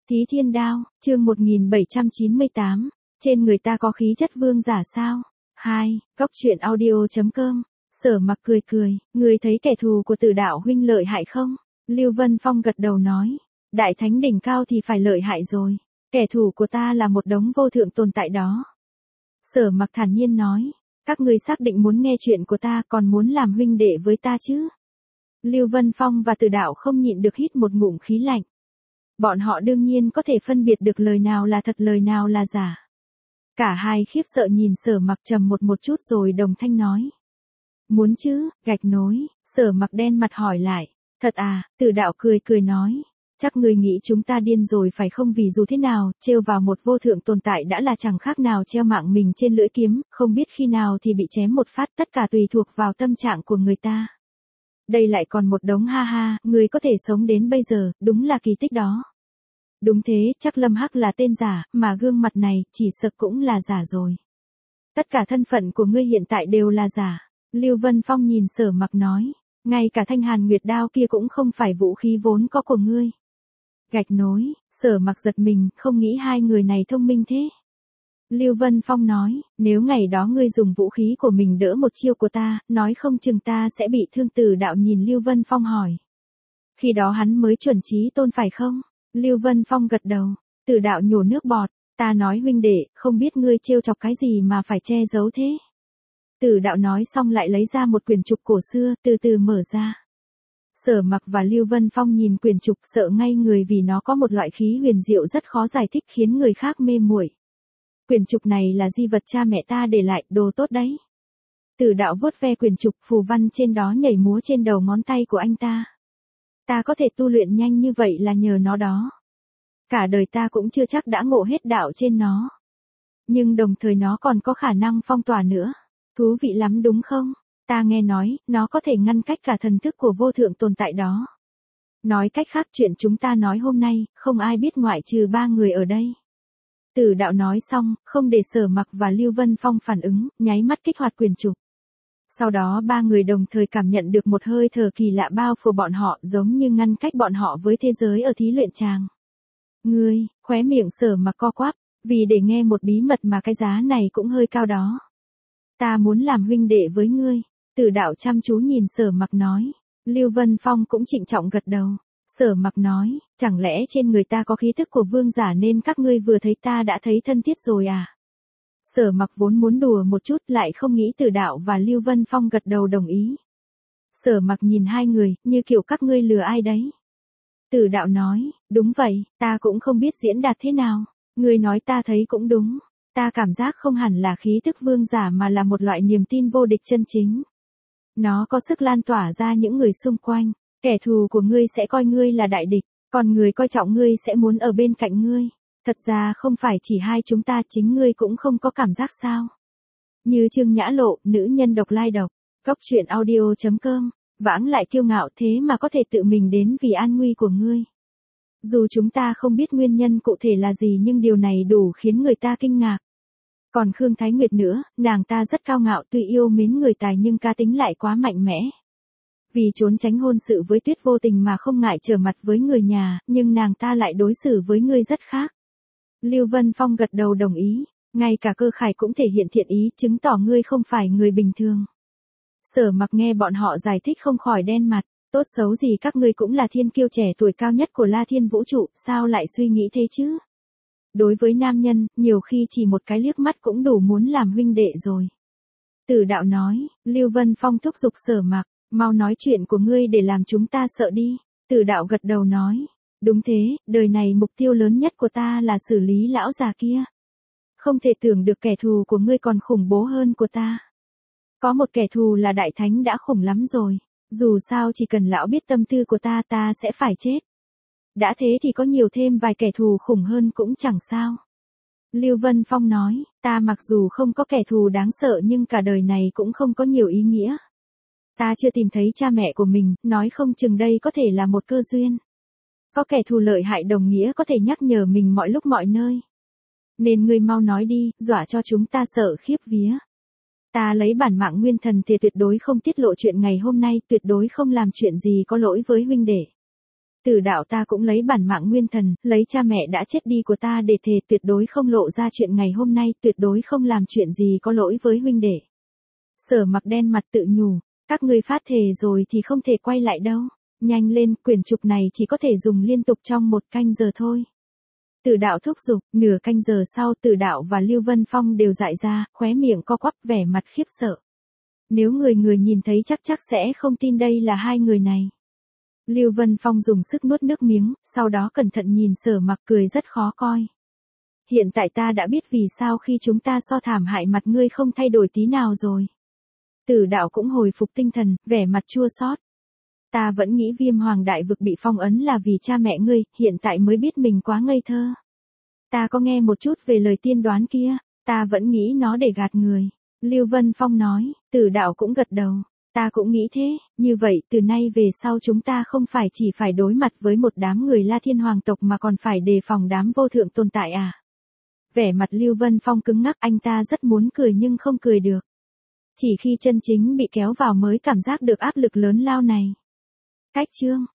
Thí Thiên Đao, chương 1798, trên người ta có khí chất vương giả sao? 2, Cốc truyện audio.com, Sở Mặc cười cười, người thấy kẻ thù của Tử đạo huynh lợi hại không? Lưu Vân Phong gật đầu nói, đại thánh đỉnh cao thì phải lợi hại rồi, kẻ thù của ta là một đống vô thượng tồn tại đó. Sở Mặc thản nhiên nói, các ngươi xác định muốn nghe chuyện của ta còn muốn làm huynh đệ với ta chứ? Lưu Vân Phong và Tử đạo không nhịn được hít một ngụm khí lạnh. Bọn họ đương nhiên có thể phân biệt được lời nào là thật lời nào là giả. Cả hai khiếp sợ nhìn Sở Mặc trầm một chút rồi đồng thanh nói. Muốn chứ, gạch nối, Sở Mặc đen mặt hỏi lại. Thật à, Tử đạo cười cười nói. Chắc người nghĩ chúng ta điên rồi phải không, vì dù thế nào, trêu vào một vô thượng tồn tại đã là chẳng khác nào treo mạng mình trên lưỡi kiếm, không biết khi nào thì bị chém một phát, tất cả tùy thuộc vào tâm trạng của người ta. Đây lại còn một đống ha ha, người có thể sống đến bây giờ, đúng là kỳ tích đó. Đúng thế, chắc Lâm Hắc là tên giả, mà gương mặt này, chỉ sợ cũng là giả rồi. Tất cả thân phận của ngươi hiện tại đều là giả. Lưu Vân Phong nhìn Sở Mặc nói, ngay cả thanh hàn nguyệt đao kia cũng không phải vũ khí vốn có của ngươi. Gạch nối, Sở Mặc giật mình, không nghĩ hai người này thông minh thế. Lưu Vân Phong nói, nếu ngày đó ngươi dùng vũ khí của mình đỡ một chiêu của ta, nói không chừng ta sẽ bị thương. Tử đạo nhìn Lưu Vân Phong hỏi. Khi đó hắn mới chuẩn chí tôn phải không? Lưu Vân Phong gật đầu. Tử đạo nhổ nước bọt, ta nói huynh đệ, không biết ngươi trêu chọc cái gì mà phải che giấu thế. Tử đạo nói xong lại lấy ra một quyển trục cổ xưa, từ từ mở ra. Sở Mặc và Lưu Vân Phong nhìn quyển trục sợ ngay người vì nó có một loại khí huyền diệu rất khó giải thích khiến người khác mê muội. Quyển trục này là di vật cha mẹ ta để lại, đồ tốt đấy. Tử đạo vuốt ve quyển trục, phù văn trên đó nhảy múa trên đầu ngón tay của anh ta. Ta có thể tu luyện nhanh như vậy là nhờ nó đó. Cả đời ta cũng chưa chắc đã ngộ hết đạo trên nó. Nhưng đồng thời nó còn có khả năng phong tỏa nữa. Thú vị lắm đúng không? Ta nghe nói, nó có thể ngăn cách cả thần thức của vô thượng tồn tại đó. Nói cách khác, chuyện chúng ta nói hôm nay, không ai biết ngoại trừ ba người ở đây. Tử đạo nói xong, không để Sở Mặc và Lưu Vân Phong phản ứng, nháy mắt kích hoạt quyển trục. Sau đó ba người đồng thời cảm nhận được một hơi thở kỳ lạ bao phủ bọn họ, giống như ngăn cách bọn họ với thế giới ở thí luyện tràng. Ngươi, khóe miệng Sở Mặc co quắp, vì để nghe một bí mật mà cái giá này cũng hơi cao đó. Ta muốn làm huynh đệ với ngươi. Tử đạo chăm chú nhìn Sở Mặc nói. Lưu Vân Phong cũng trịnh trọng gật đầu. Sở Mặc nói, chẳng lẽ trên người ta có khí thức của vương giả nên các ngươi vừa thấy ta đã thấy thân thiết rồi à? Sở Mặc vốn muốn đùa một chút lại không nghĩ Tử đạo và Lưu Vân Phong gật đầu đồng ý. Sở Mặc nhìn hai người, như kiểu các ngươi lừa ai đấy. Tử đạo nói, đúng vậy, ta cũng không biết diễn đạt thế nào. Ngươi nói ta thấy cũng đúng. Ta cảm giác không hẳn là khí thức vương giả mà là một loại niềm tin vô địch chân chính. Nó có sức lan tỏa ra những người xung quanh. Kẻ thù của ngươi sẽ coi ngươi là đại địch, còn người coi trọng ngươi sẽ muốn ở bên cạnh ngươi. Thật ra không phải chỉ hai chúng ta, chính ngươi cũng không có cảm giác sao? Như Trương Nhã Lộ, nữ nhân độc lai độc, Cốc truyện audio.com, vãng lại kiêu ngạo thế mà có thể tự mình đến vì an nguy của ngươi. Dù chúng ta không biết nguyên nhân cụ thể là gì nhưng điều này đủ khiến người ta kinh ngạc. Còn Khương Thái Nguyệt nữa, nàng ta rất cao ngạo, tuy yêu mến người tài nhưng cá tính lại quá mạnh mẽ. Vì trốn tránh hôn sự với Tuyết vô tình mà không ngại trở mặt với người nhà, nhưng nàng ta lại đối xử với ngươi rất khác. Lưu Vân Phong gật đầu đồng ý, ngay cả Cơ Khải cũng thể hiện thiện ý, chứng tỏ ngươi không phải người bình thường. Sở Mặc nghe bọn họ giải thích không khỏi đen mặt, tốt xấu gì các ngươi cũng là thiên kiêu trẻ tuổi cao nhất của La Thiên Vũ trụ, sao lại suy nghĩ thế chứ? Đối với nam nhân, nhiều khi chỉ một cái liếc mắt cũng đủ muốn làm huynh đệ rồi. Tử đạo nói, Lưu Vân Phong thúc giục Sở Mặc, mau nói chuyện của ngươi để làm chúng ta sợ đi. Tử đạo gật đầu nói, đúng thế, đời này mục tiêu lớn nhất của ta là xử lý lão già kia. Không thể tưởng được kẻ thù của ngươi còn khủng bố hơn của ta. Có một kẻ thù là đại thánh đã khủng lắm rồi. Dù sao chỉ cần lão biết tâm tư của ta, ta sẽ phải chết. Đã thế thì có nhiều thêm vài kẻ thù khủng hơn cũng chẳng sao. Lưu Vân Phong nói, ta mặc dù không có kẻ thù đáng sợ nhưng cả đời này cũng không có nhiều ý nghĩa. Ta chưa tìm thấy cha mẹ của mình, nói không chừng đây có thể là một cơ duyên. Có kẻ thù lợi hại đồng nghĩa có thể nhắc nhở mình mọi lúc mọi nơi. Nên ngươi mau nói đi, dọa cho chúng ta sợ khiếp vía. Ta lấy bản mạng nguyên thần thì tuyệt đối không tiết lộ chuyện ngày hôm nay, tuyệt đối không làm chuyện gì có lỗi với huynh đệ. Tử đạo ta cũng lấy bản mạng nguyên thần, lấy cha mẹ đã chết đi của ta để thề tuyệt đối không lộ ra chuyện ngày hôm nay, tuyệt đối không làm chuyện gì có lỗi với huynh đệ. Sở Mặc đen mặt tự nhủ, các ngươi phát thề rồi thì không thể quay lại đâu. Nhanh lên, quyển trục này chỉ có thể dùng liên tục trong 1 canh giờ thôi. Tử đạo thúc giục, nửa canh giờ sau Tử đạo và Lưu Vân Phong đều dại ra, khóe miệng co quắp vẻ mặt khiếp sợ. Nếu người nhìn thấy chắc sẽ không tin đây là hai người này. Lưu Vân Phong dùng sức nuốt nước miếng, sau đó cẩn thận nhìn Sở Mặc cười rất khó coi. Hiện tại ta đã biết vì sao khi chúng ta so thảm hại mặt ngươi không thay đổi tí nào rồi. Tử đạo cũng hồi phục tinh thần, vẻ mặt chua xót. Ta vẫn nghĩ Viêm Hoàng Đại Vực bị phong ấn là vì cha mẹ ngươi, hiện tại mới biết mình quá ngây thơ. Ta có nghe một chút về lời tiên đoán kia, ta vẫn nghĩ nó để gạt người. Lưu Vân Phong nói, Tử đạo cũng gật đầu. Ta cũng nghĩ thế, như vậy từ nay về sau chúng ta không phải chỉ phải đối mặt với một đám người La Thiên Hoàng tộc mà còn phải đề phòng đám vô thượng tồn tại à. Vẻ mặt Lưu Vân Phong cứng ngắc, anh ta rất muốn cười nhưng không cười được. Chỉ khi chân chính bị kéo vào mới cảm giác được áp lực lớn lao này. Cách chương